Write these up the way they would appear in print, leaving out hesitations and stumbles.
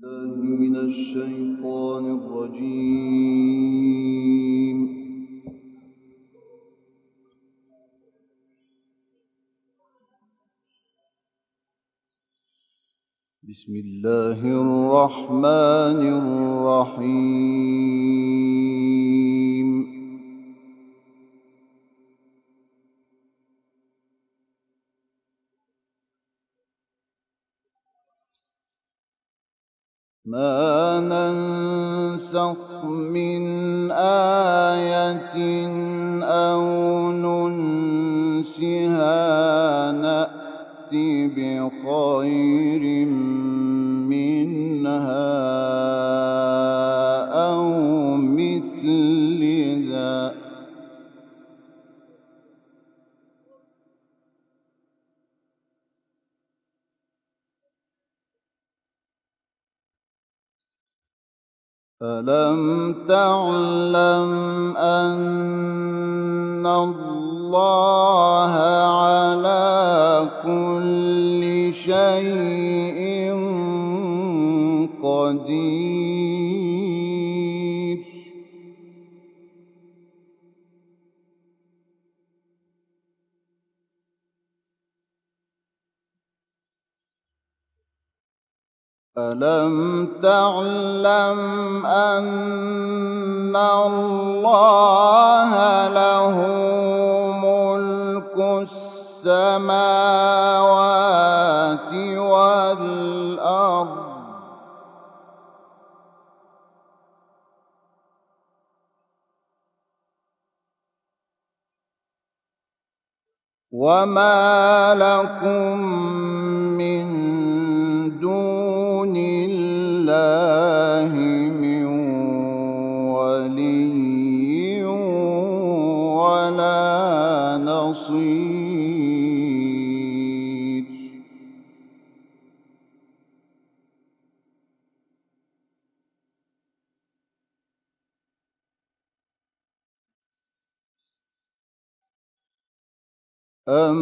بالله من الشيطان الرجيم. بسم الله الرحمن الرحيم. ما ننسخ من آية أو ننسها نأت بخير منها أو مثلها ألم تعلم أن الله على كل شيء قدير. ألم تعلم أن الله له ملك السماوات والأرض وما لكم من دون الله من ولي ولا نصير. أم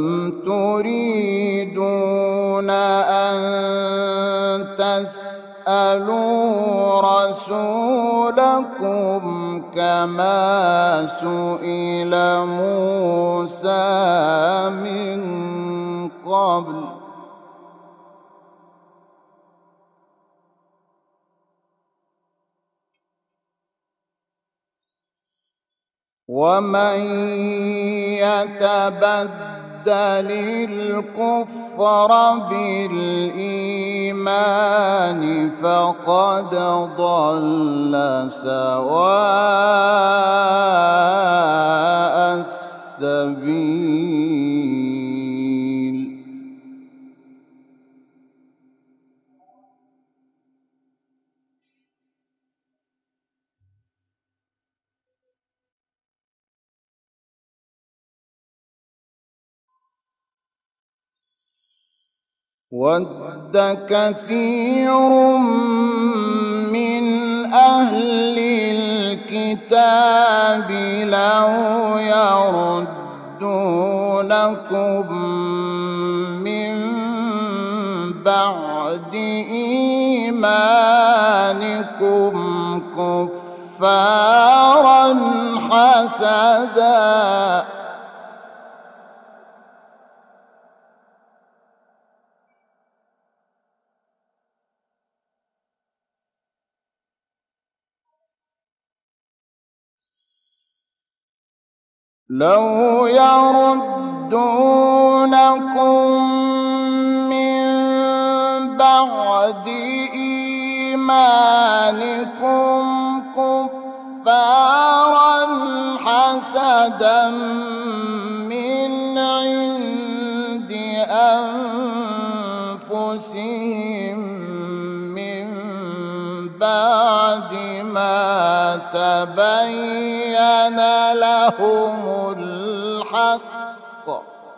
تريدون أن تسألوا رسولكم كما سئل موسى من قبل ومن يتبدل الكفر بالإيمان فقد ضل سواء السبيل. وَدَّ كَثِيرٌ مِّنْ أَهْلِ الْكِتَابِ لَوْ يَرُدُّونَكُم مِّن بَعْدِ إِيمَانِكُمْ كُفَّارًا حَسَدًا لو يردونكم من بعد إيمانكم كفارا حسدا من عند أنفسهم من بعد ما تبين لهم الحق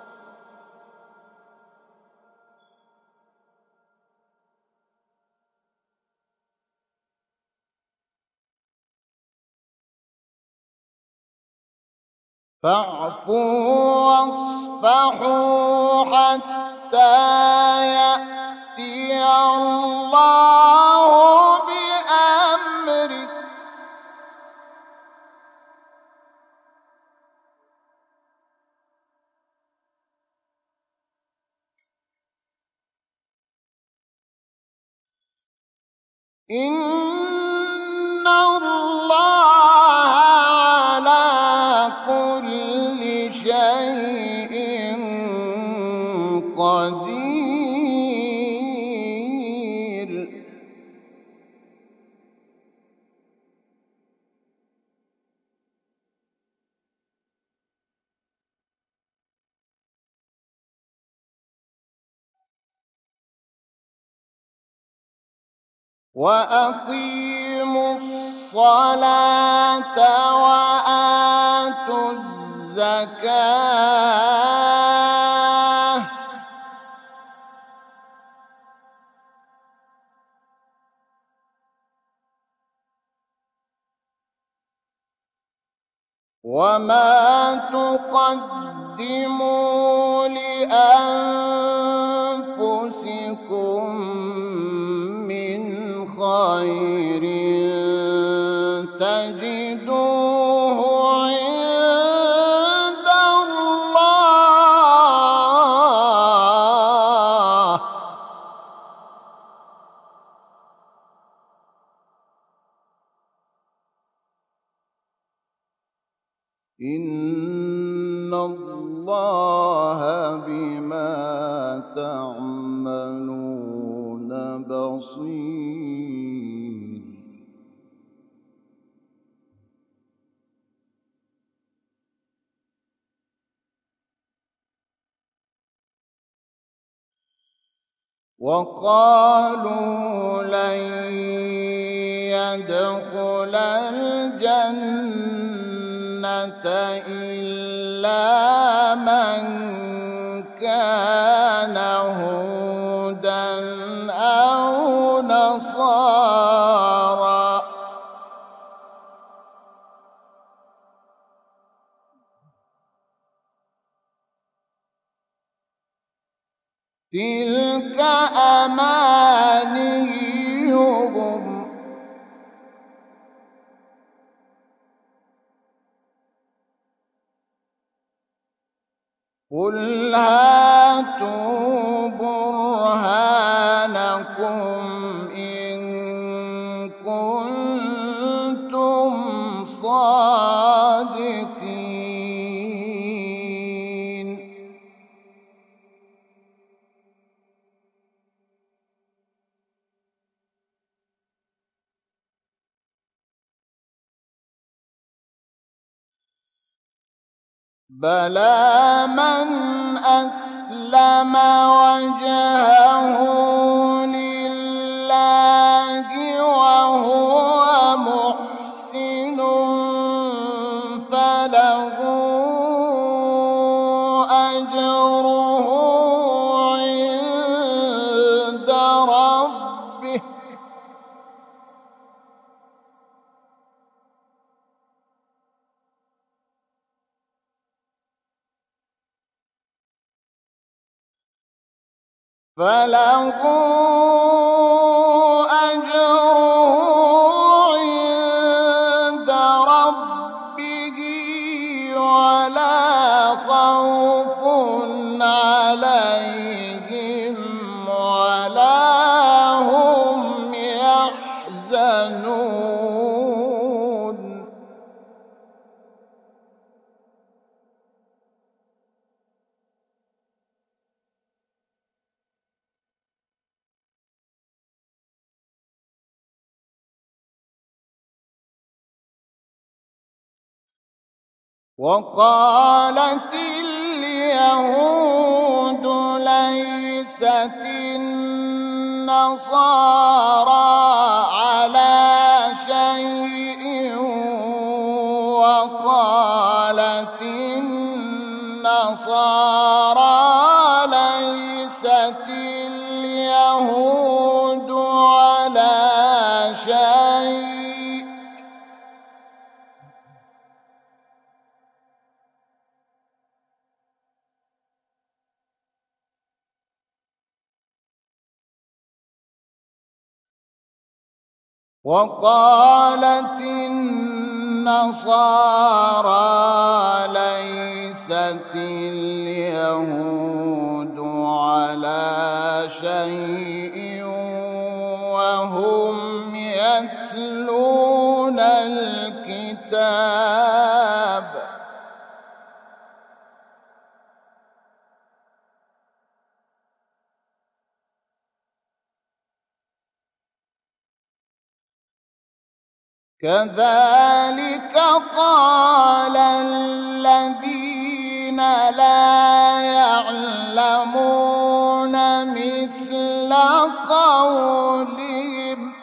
فاعفوا واصفحوا حتى يأتي الله إن الله على كل شيء قدير. وأقيموا الصلاة وآتوا الزكاة وما تقدموا لأنفسكم من خير تجدوه عند الله إن الله بما تعملون بصير. وقالوا لن يدخل الجنة إلا من كان هودا أو نصارى تلك أمانيهم قل هاتوا برهانكم إن كنتم صادقين. بلى من أسلم وجهه لله وهو محسن فله أجره عند ربه فله أجره عند ربه ولا خوف عليهم ولا هم يحزنون. وقالت اليهود ليست النصارى على شيء وقالت النصارى ليست اليهود على شيء وقالت النصارى ليست اليهود على شيء وهم يتلون الكتاب كذلك قال الذين لا يعلمون مثل قولهم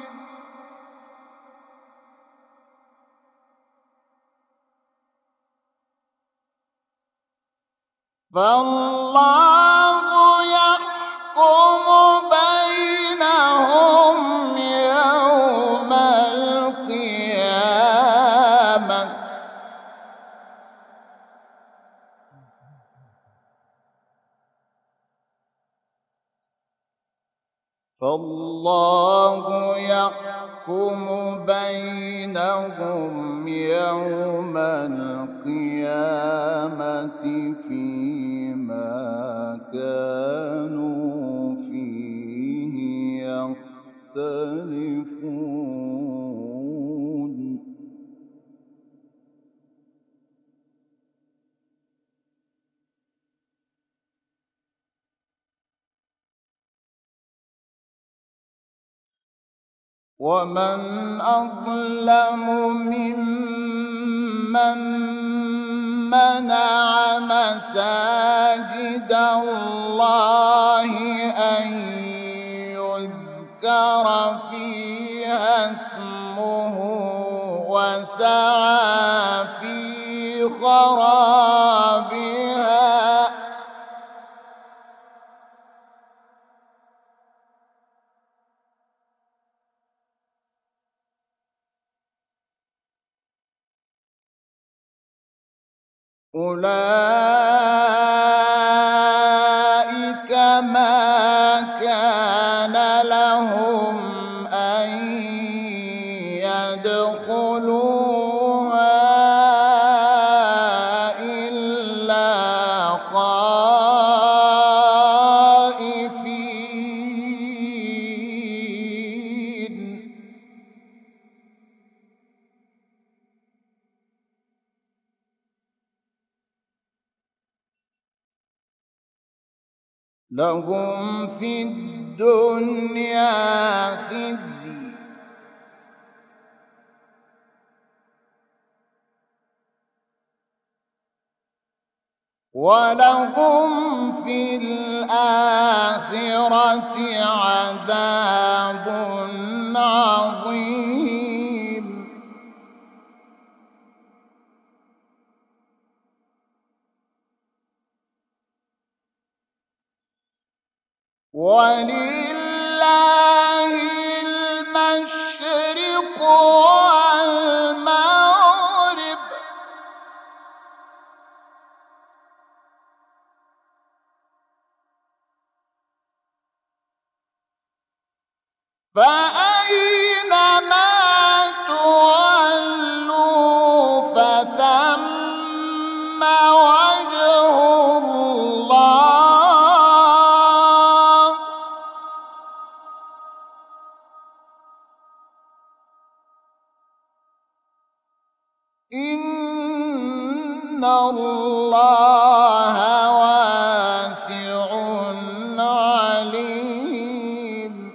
فالله يحكم بينهم يوم القيامة فالله يحكم بينهم يوم القيامة فيما كانوا فيه يختلفون ومن أظلم ممن منع مساجد الله أن يذكر فيها اسمه وسعى في خرابها أولئك ما كان لهم أن يدخلوها إلا خائفين لهم في الدنيا خزي ولهم في الآخرة عذاب عظيم ولله المشرق والمغرب فأينما تولوا فثم وجه الله إن الله واسع عليم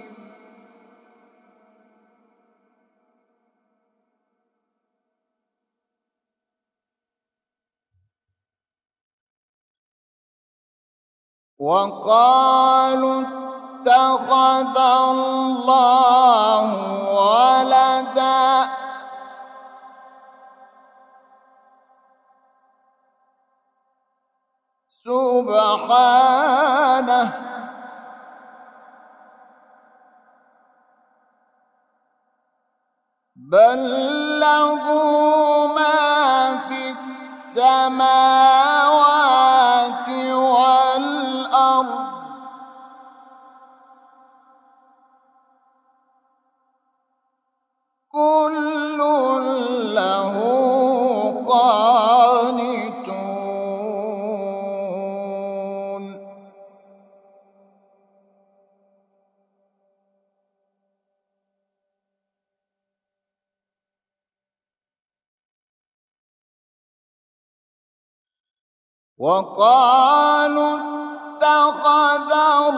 وقالوا اتخذ الله ولدا سبحانه بل له ما في السماوات والأرض كل له قانتون وقالوا اتخذ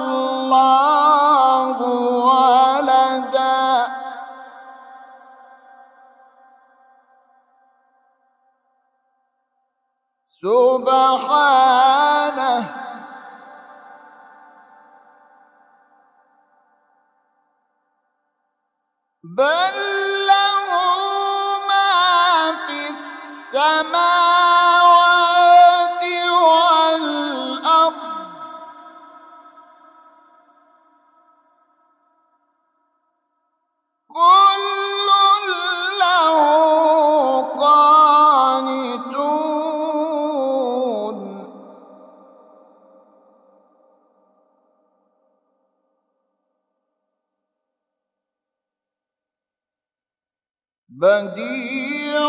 الله ولدا سبحانه بل له ما في السماوات والأرض كل له قانتون بديع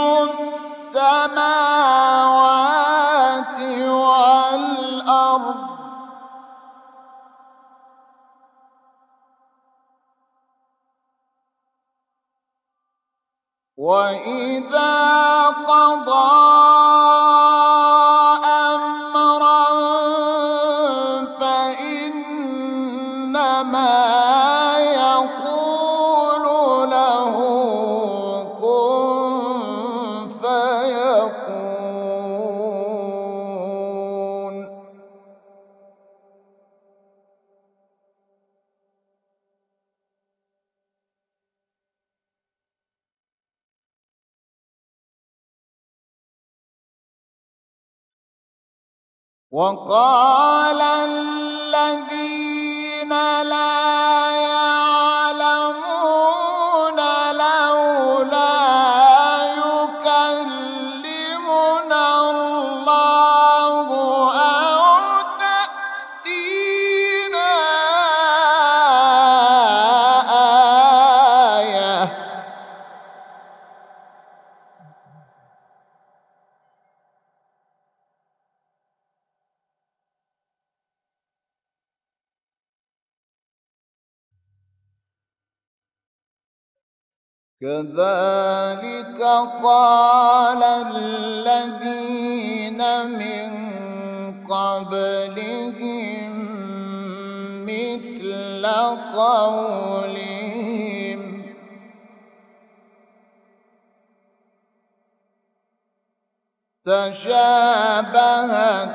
السماوات والأرض وإذا قضى أمرا فإنما يقول له كن فيكون وقال الذين لا يعلمون لولا يكلمنا الله أو تأتينا آية كذلك قال الذين من قبلهم مثل قولهم تشابهت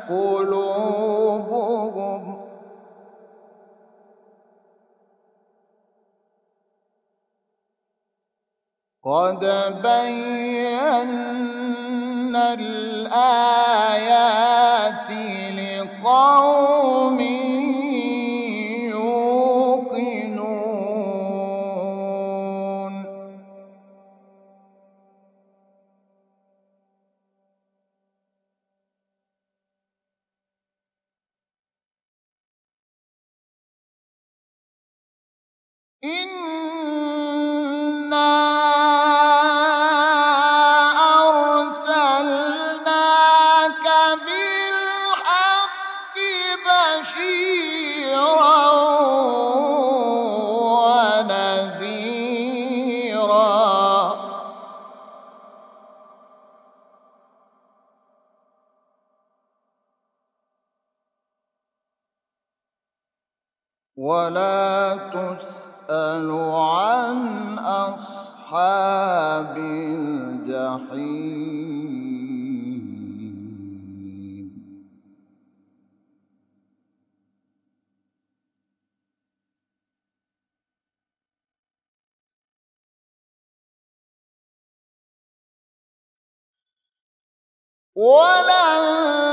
قلوبهم قد بينا الآيات لقوم يوقنون إنا أرسلناك بالحق بشيرا ونذيرا ولا تسأل عن أصحاب الجحيم ولن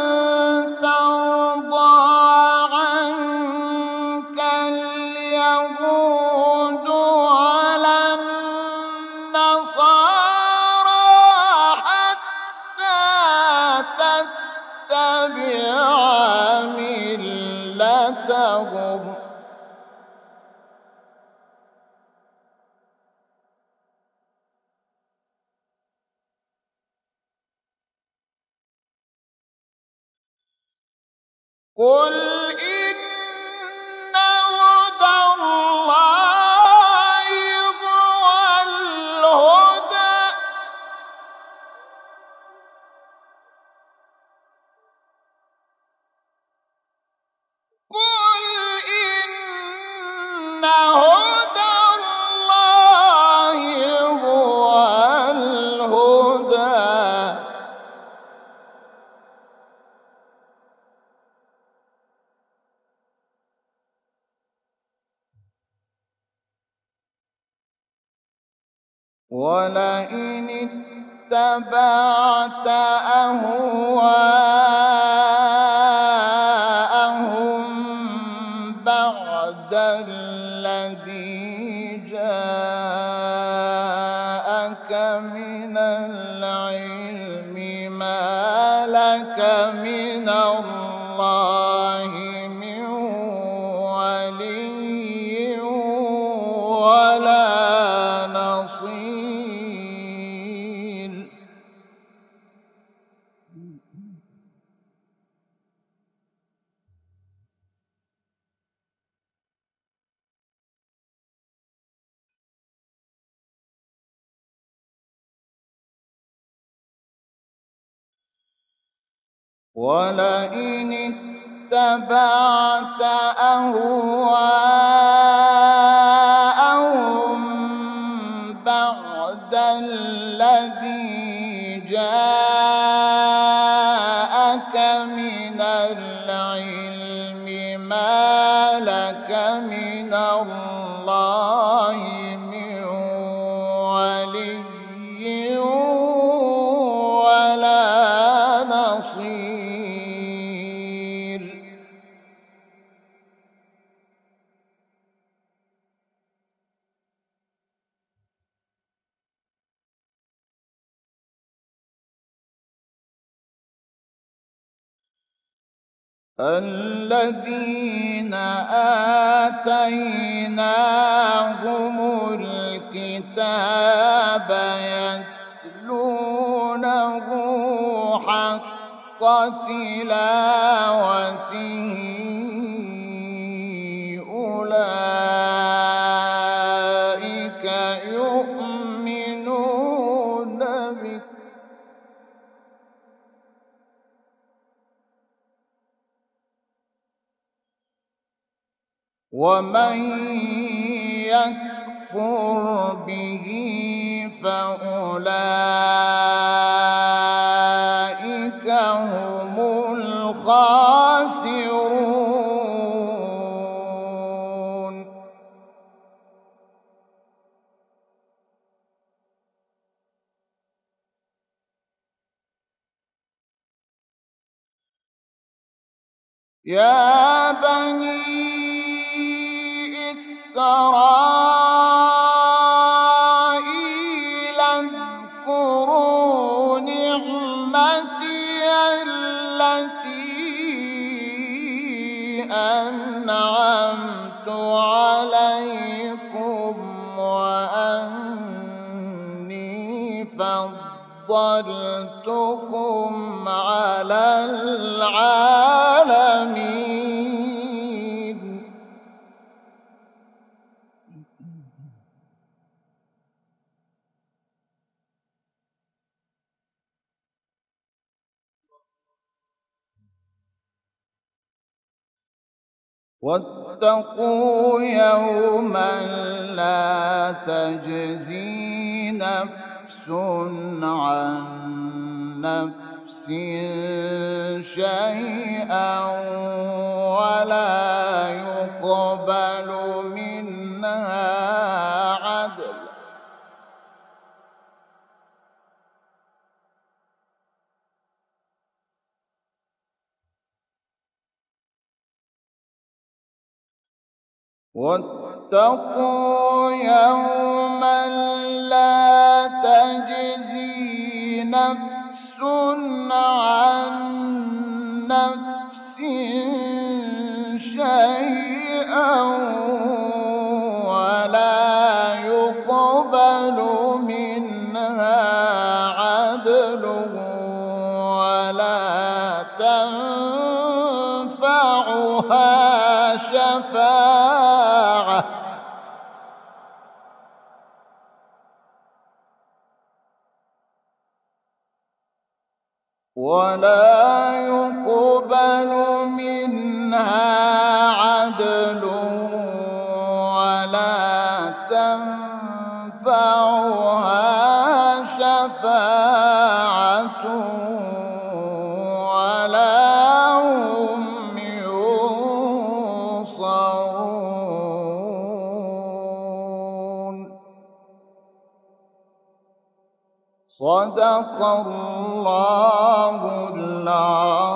ترضى عنك اليهود ولا النصارى حتى تتبع ملتهم قل إن هدى الله هو الهدى ولئن اتبعت أهواءهم بعد الذي جاءك من العلم ما لك من الله من ولي ولا نصير. ولئن اتبعت أهواءهم بعد الذي جاءك من العلم ما لك من الله من ولي ولا نصير. الذين آتيناهم الكتاب يتلونه حق تلاوته أولئك يؤمنون به ومن يكفر به فأولئك هم الخاسرون. يا بني إسرائيل اذكروا نعمتي التي أنعمت عليكم وأني فضلتكم على العالمين. واتقوا يوما لا تجزي نفس عن نفس شيئا ولا يقبل منها عدل واتقوا يوما لا تجزي نفس عن نفس شيئا ولا يقبل منها عدل ولا تنفعها شفاعة ولا يقبل منها عدل ولا تنفعها شفاعة ولا هم ينصرون. صدق الله العظيم.